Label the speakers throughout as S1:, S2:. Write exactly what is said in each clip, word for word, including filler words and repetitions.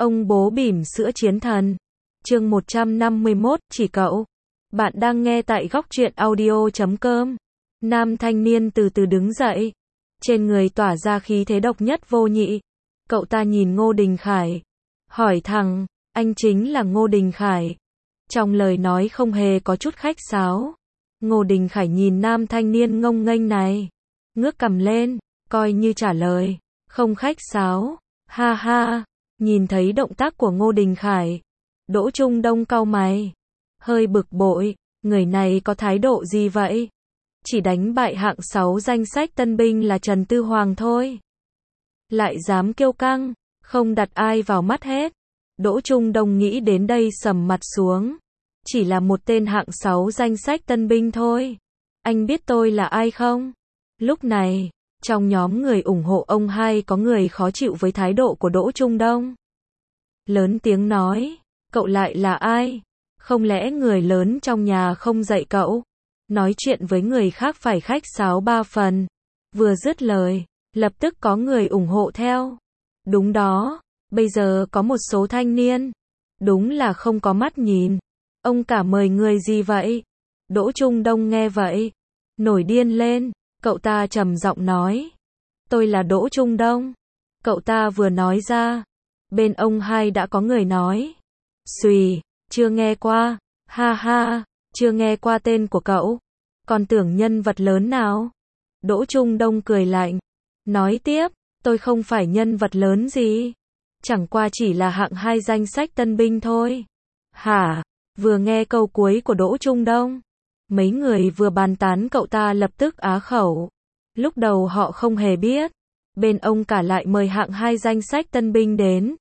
S1: Ông bố bỉm sữa chiến thần. Chương một trăm năm mươi mốt, chỉ cậu. Bạn đang nghe tại góc truyện audio chấm com. Nam thanh niên từ từ đứng dậy. Trên người tỏa ra khí thế độc nhất vô nhị. Cậu ta nhìn Ngô Đình Khải. Hỏi thẳng, anh chính là Ngô Đình Khải. Trong lời nói không hề có chút khách sáo. Ngô Đình Khải nhìn nam thanh niên ngông nghênh này. Ngước cằm lên, coi như trả lời. Không khách sáo. Ha ha. Nhìn thấy động tác của Ngô Đình Khải. Đỗ Trung Đông cau mày. Hơi bực bội, người này có thái độ gì vậy? Chỉ đánh bại hạng sáu danh sách tân binh là Trần Tư Hoàng thôi. Lại dám kiêu căng, không đặt ai vào mắt hết. Đỗ Trung Đông nghĩ đến đây sầm mặt xuống. Chỉ là một tên hạng sáu danh sách tân binh thôi. Anh biết tôi là ai không? Lúc này, trong nhóm người ủng hộ ông hai có người khó chịu với thái độ của Đỗ Trung Đông. Lớn tiếng nói, cậu lại là ai? Không lẽ người lớn trong nhà không dạy cậu? Nói chuyện với người khác phải khách sáo ba phần. Vừa dứt lời, lập tức có người ủng hộ theo. Đúng đó, bây giờ có một số thanh niên. Đúng là không có mắt nhìn. Ông cả mời người gì vậy? Đỗ Trung Đông nghe vậy. Nổi điên lên, cậu ta trầm giọng nói. Tôi là Đỗ Trung Đông. Cậu ta vừa nói ra. Bên ông hai đã có người nói. Xùy, chưa nghe qua. Ha ha, chưa nghe qua tên của cậu. Còn tưởng nhân vật lớn nào? Đỗ Trung Đông cười lạnh. Nói tiếp, tôi không phải nhân vật lớn gì. Chẳng qua chỉ là hạng hai danh sách tân binh thôi. Hả? Vừa nghe câu cuối của Đỗ Trung Đông. Mấy người vừa bàn tán cậu ta lập tức á khẩu. Lúc đầu họ không hề biết. Bên ông cả lại mời hạng hai danh sách tân binh đến.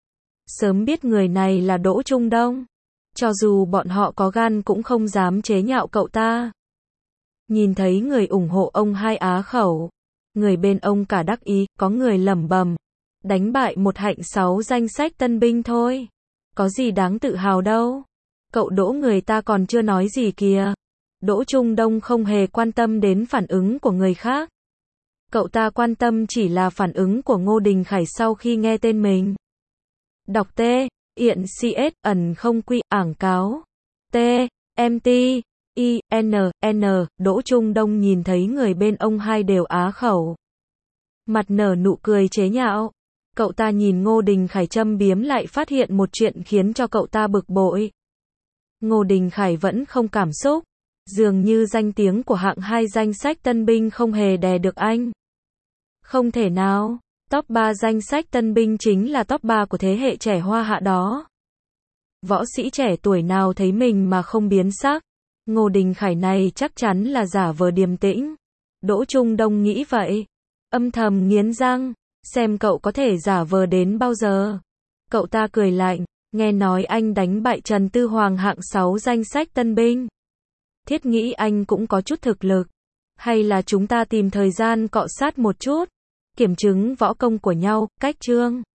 S1: Sớm biết người này là Đỗ Trung Đông. Cho dù bọn họ có gan cũng không dám chế nhạo cậu ta. Nhìn thấy người ủng hộ ông hai á khẩu. Người bên ông cả đắc ý, có người lẩm bẩm. Đánh bại một hạng sáu danh sách tân binh thôi. Có gì đáng tự hào đâu. Cậu Đỗ người ta còn chưa nói gì kìa. Đỗ Trung Đông không hề quan tâm đến phản ứng của người khác. Cậu ta quan tâm chỉ là phản ứng của Ngô Đình Khải sau khi nghe tên mình. Đọc T, Iện xê ét, ẩn không quy, ảng cáo. T, em tê, I, N, N, Đỗ Trung Đông nhìn thấy người bên ông hai đều á khẩu. Mặt nở nụ cười chế nhạo. Cậu ta nhìn Ngô Đình Khải châm biếm lại phát hiện một chuyện khiến cho cậu ta bực bội. Ngô Đình Khải vẫn không cảm xúc. Dường như danh tiếng của hạng hai danh sách tân binh không hề đè được anh. Không thể nào. Top ba danh sách tân binh chính là top ba của thế hệ trẻ Hoa Hạ đó. Võ sĩ trẻ tuổi nào thấy mình mà không biến sắc. Ngô Đình Khải này chắc chắn là giả vờ điềm tĩnh. Đỗ Trung Đông nghĩ vậy. Âm thầm nghiến răng. Xem cậu có thể giả vờ đến bao giờ. Cậu ta cười lạnh. Nghe nói anh đánh bại Trần Tư Hoàng hạng sáu danh sách tân binh. Thiết nghĩ anh cũng có chút thực lực. Hay là chúng ta tìm thời gian cọ sát một chút. Kiểm chứng võ công của nhau, cách chương.